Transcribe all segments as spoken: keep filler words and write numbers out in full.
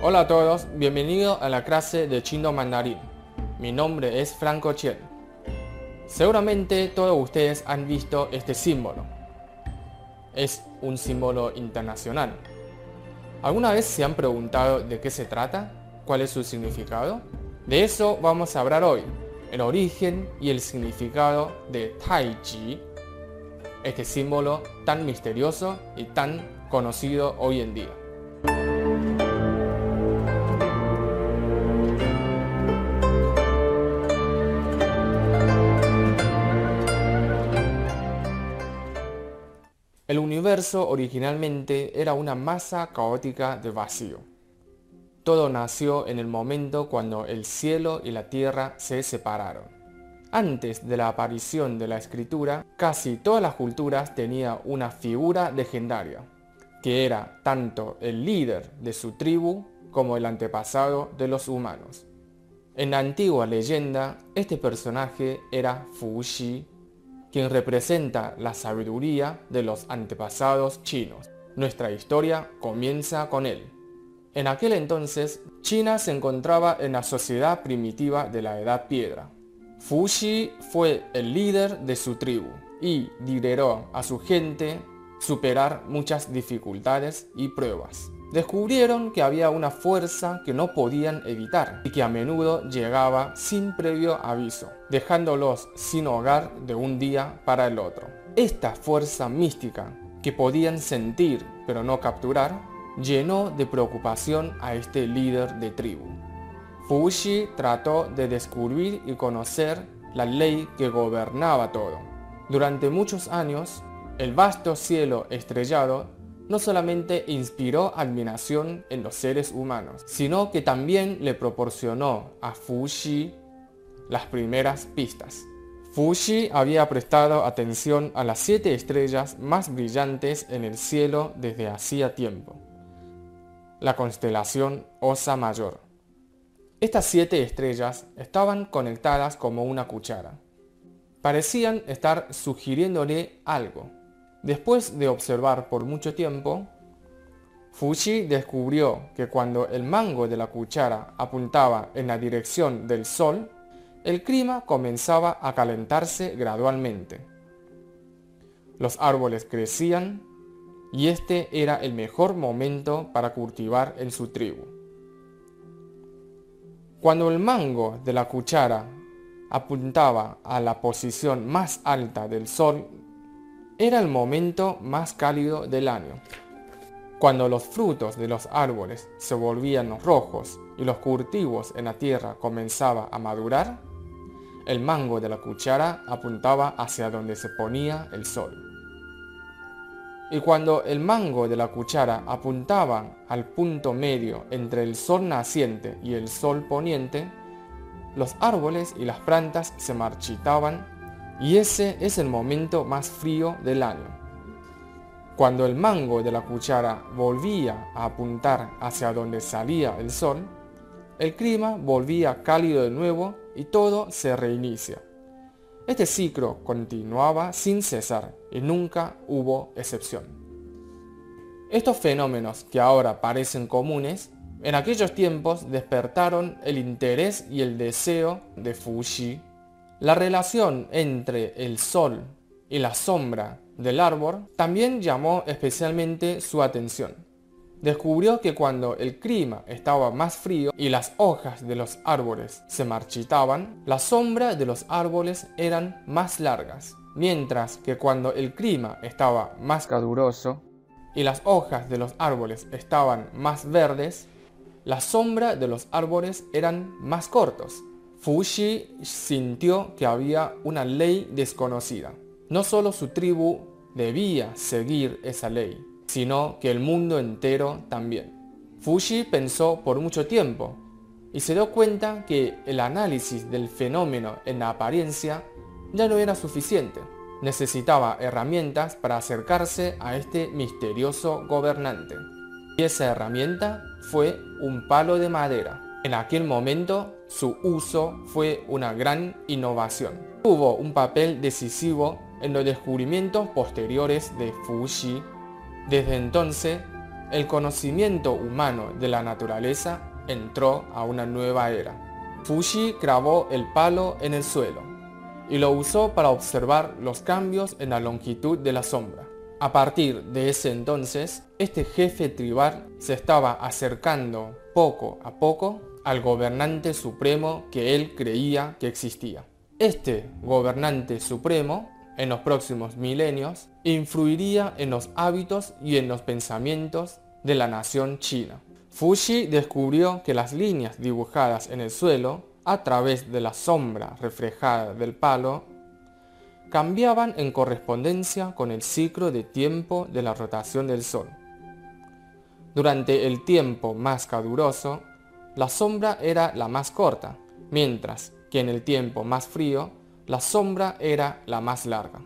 Hola a todos, bienvenidos a la clase de chino mandarín. Mi nombre es Franco Chen. Seguramente todos ustedes han visto este símbolo. Es un símbolo internacional. ¿Alguna vez se han preguntado de qué se trata? ¿Cuál es su significado? De eso vamos a hablar hoy, el origen y el significado de Taiji, este símbolo tan misterioso y tan conocido hoy en día. El universo originalmente era una masa caótica de vacío. Todo nació en el momento cuando el cielo y la tierra se separaron. Antes de la aparición de la escritura, casi todas las culturas tenían una figura legendaria, que era tanto el líder de su tribu como el antepasado de los humanos. En la antigua leyenda, este personaje era Fu Xi, quien representa la sabiduría de los antepasados chinos. Nuestra historia comienza con él. En aquel entonces, China se encontraba en la sociedad primitiva de la Edad Piedra. Fu Xi fue el líder de su tribu y lideró a su gente superar muchas dificultades y pruebas. Descubrieron que había una fuerza que no podían evitar y que a menudo llegaba sin previo aviso, dejándolos sin hogar de un día para el otro. Esta fuerza mística, que podían sentir pero no capturar, llenó de preocupación a este líder de tribu. Fu Xi trató de descubrir y conocer la ley que gobernaba todo. Durante muchos años, el vasto cielo estrellado no solamente inspiró admiración en los seres humanos, sino que también le proporcionó a Fu Xi las primeras pistas. Fu Xi había prestado atención a las siete estrellas más brillantes en el cielo desde hacía tiempo, la constelación Osa Mayor. Estas siete estrellas estaban conectadas como una cuchara. Parecían estar sugiriéndole algo. Después de observar por mucho tiempo, Fu Xi descubrió que cuando el mango de la cuchara apuntaba en la dirección del sol, el clima comenzaba a calentarse gradualmente. Los árboles crecían y este era el mejor momento para cultivar en su tribu. Cuando el mango de la cuchara apuntaba a la posición más alta del sol, era el momento más cálido del año. Cuando los frutos de los árboles se volvían rojos y los cultivos en la tierra comenzaban a madurar, el mango de la cuchara apuntaba hacia donde se ponía el sol. Y cuando el mango de la cuchara apuntaba al punto medio entre el sol naciente y el sol poniente, los árboles y las plantas se marchitaban. Y ese es el momento más frío del año. Cuando el mango de la cuchara volvía a apuntar hacia donde salía el sol, el clima volvía cálido de nuevo y todo se reinicia. Este ciclo continuaba sin cesar y nunca hubo excepción. Estos fenómenos que ahora parecen comunes, en aquellos tiempos despertaron el interés y el deseo de Fu Xi. La relación entre el sol y la sombra del árbol también llamó especialmente su atención. Descubrió que cuando el clima estaba más frío y las hojas de los árboles se marchitaban, las sombras de los árboles eran más largas, mientras que cuando el clima estaba más caluroso y las hojas de los árboles estaban más verdes, las sombras de los árboles eran más cortos. Fu Xi sintió que había una ley desconocida. No solo su tribu debía seguir esa ley, sino que el mundo entero también. Fu Xi pensó por mucho tiempo y se dio cuenta que el análisis del fenómeno en la apariencia ya no era suficiente. Necesitaba herramientas para acercarse a este misterioso gobernante. Y esa herramienta fue un palo de madera. En aquel momento, su uso fue una gran innovación. Tuvo un papel decisivo en los descubrimientos posteriores de Fu Xi. Desde entonces, el conocimiento humano de la naturaleza entró a una nueva era. Fuxi clavó el palo en el suelo y lo usó para observar los cambios en la longitud de la sombra. A partir de ese entonces, este jefe tribal se estaba acercando poco a poco al gobernante supremo que él creía que existía. Este gobernante supremo, en los próximos milenios, influiría en los hábitos y en los pensamientos de la nación china. Fuxi descubrió que las líneas dibujadas en el suelo, a través de la sombra reflejada del palo, cambiaban en correspondencia con el ciclo de tiempo de la rotación del Sol. Durante el tiempo más caluroso, la sombra era la más corta, mientras que en el tiempo más frío, la sombra era la más larga.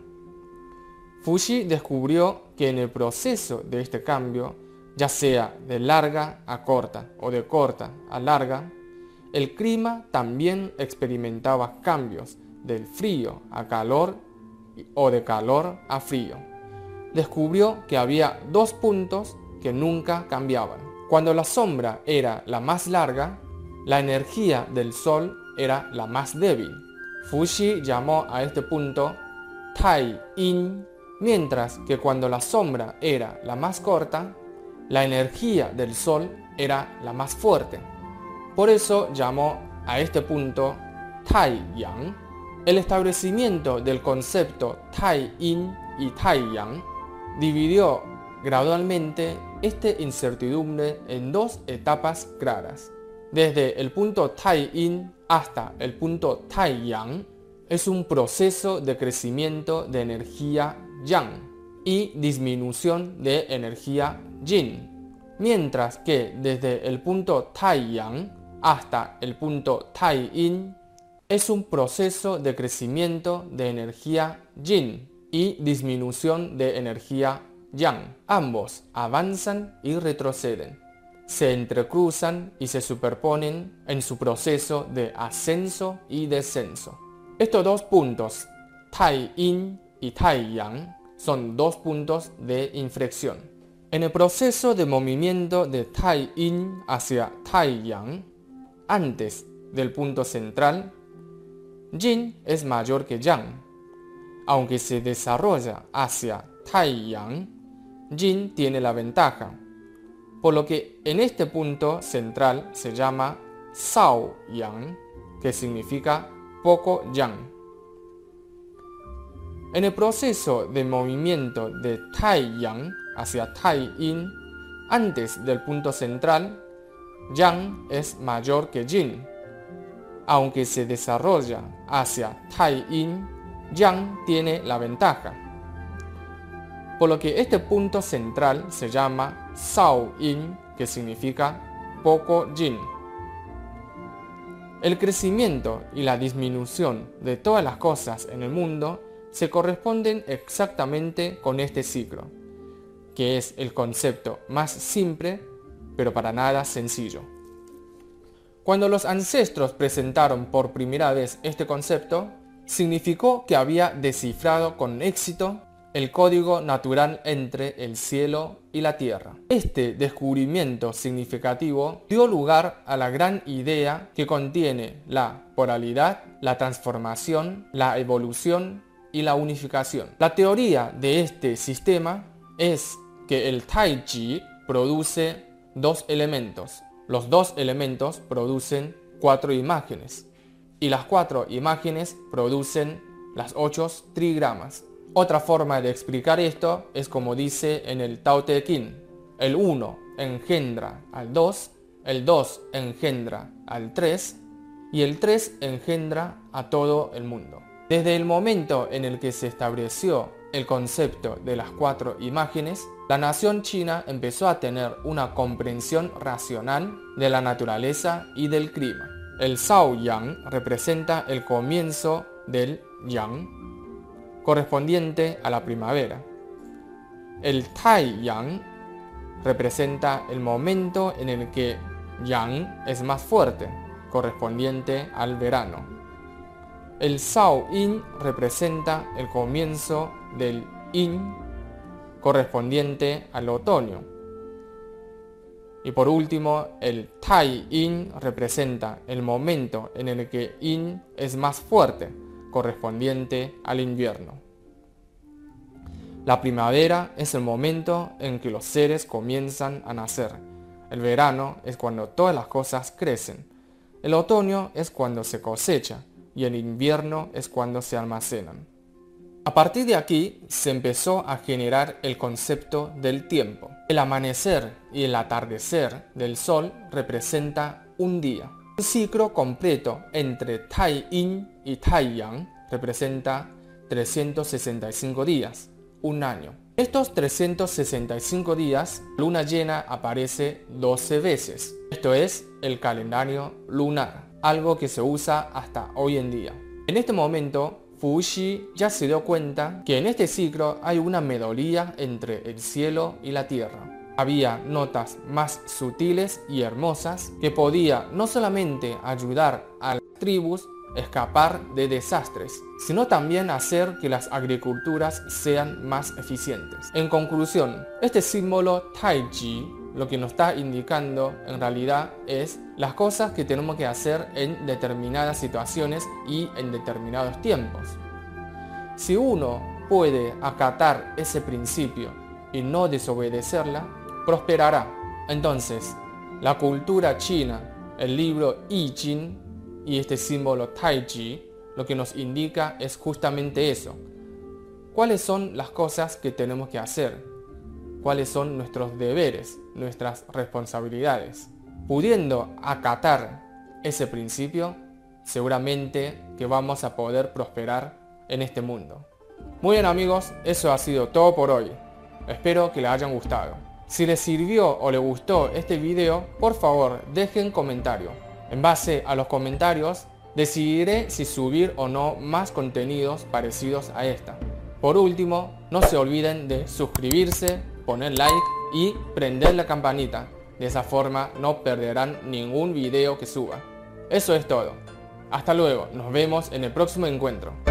Fuxi descubrió que en el proceso de este cambio, ya sea de larga a corta o de corta a larga, el clima también experimentaba cambios del frío a calor o de calor a frío. Descubrió que había dos puntos que nunca cambiaban. Cuando la sombra era la más larga, la energía del Sol era la más débil. Fuxi llamó a este punto Tai Yin, mientras que cuando la sombra era la más corta, la energía del Sol era la más fuerte. Por eso llamó a este punto Tai Yang. El establecimiento del concepto Tai Yin y Tai Yang dividió gradualmente esta incertidumbre en dos etapas claras. Desde el punto Tai Yin hasta el punto Tai Yang es un proceso de crecimiento de energía Yang y disminución de energía Yin, mientras que desde el punto Tai Yang hasta el punto Tai Yin es un proceso de crecimiento de energía Yin y disminución de energía Yang. Ambos avanzan y retroceden, se entrecruzan y se superponen en su proceso de ascenso y descenso. Estos dos puntos, Tai Yin y Tai Yang, son dos puntos de inflexión. En el proceso de movimiento de Tai Yin hacia Tai Yang, antes del punto central, Yin es mayor que Yang. Aunque se desarrolla hacia Tai Yang, Yin tiene la ventaja, por lo que en este punto central se llama Sao Yang, que significa poco Yang. En el proceso de movimiento de Tai Yang hacia Tai Yin, antes del punto central, Yang es mayor que Yin. Aunque se desarrolla hacia Tai Yin, Yang tiene la ventaja, por lo que este punto central se llama Sao Yin, que significa poco Yin. El crecimiento y la disminución de todas las cosas en el mundo se corresponden exactamente con este ciclo, que es el concepto más simple, pero para nada sencillo. Cuando los ancestros presentaron por primera vez este concepto, significó que había descifrado con éxito el código natural entre el cielo y la tierra. Este descubrimiento significativo dio lugar a la gran idea que contiene la polaridad, la transformación, la evolución y la unificación. La teoría de este sistema es que el Tai Chi produce dos elementos. Los dos elementos producen cuatro imágenes y las cuatro imágenes producen las ocho trigramas. Otra forma de explicar esto es como dice en el Tao Te Ching: el uno engendra al dos, el dos engendra al tres y el tres engendra a todo el mundo. Desde el momento en el que se estableció el concepto de las cuatro imágenes, la nación china empezó a tener una comprensión racional de la naturaleza y del clima. El Sao Yang representa el comienzo del Yang, correspondiente a la primavera. El Tai Yang representa el momento en el que Yang es más fuerte, correspondiente al verano. El Sao Yin representa el comienzo del Yin, correspondiente al otoño. Y por último, el Tai Yin representa el momento en el que Yin es más fuerte, correspondiente al invierno. La primavera es el momento en que los seres comienzan a nacer. El verano es cuando todas las cosas crecen. El otoño es cuando se cosecha y el invierno es cuando se almacenan. A partir de aquí se empezó a generar el concepto del tiempo. El amanecer y el atardecer del sol representa un día. Un ciclo completo entre Tai Yin y Tai Yang representa trescientos sesenta y cinco días, un año. Estos trescientos sesenta y cinco días, luna llena aparece doce veces. Esto es el calendario lunar, algo que se usa hasta hoy en día. En este momento, Fu Xi ya se dio cuenta que en este ciclo hay una melodía entre el cielo y la tierra. Había notas más sutiles y hermosas que podía no solamente ayudar a las tribus a escapar de desastres, sino también hacer que las agriculturas sean más eficientes. En conclusión, este símbolo Tai Chi lo que nos está indicando en realidad es las cosas que tenemos que hacer en determinadas situaciones y en determinados tiempos. Si uno puede acatar ese principio y no desobedecerla, prosperará. Entonces, la cultura china, el libro I Ching y este símbolo Tai Chi, lo que nos indica es justamente eso. ¿Cuáles son las cosas que tenemos que hacer? ¿Cuáles son nuestros deberes, nuestras responsabilidades? Pudiendo acatar ese principio, seguramente que vamos a poder prosperar en este mundo. Muy bien amigos, eso ha sido todo por hoy. Espero que les hayan gustado. Si les sirvió o les gustó este video, por favor dejen comentario. En base a los comentarios, decidiré si subir o no más contenidos parecidos a esta. Por último, no se olviden de suscribirse, poner like y prender la campanita. De esa forma no perderán ningún video que suba. Eso es todo. Hasta luego, nos vemos en el próximo encuentro.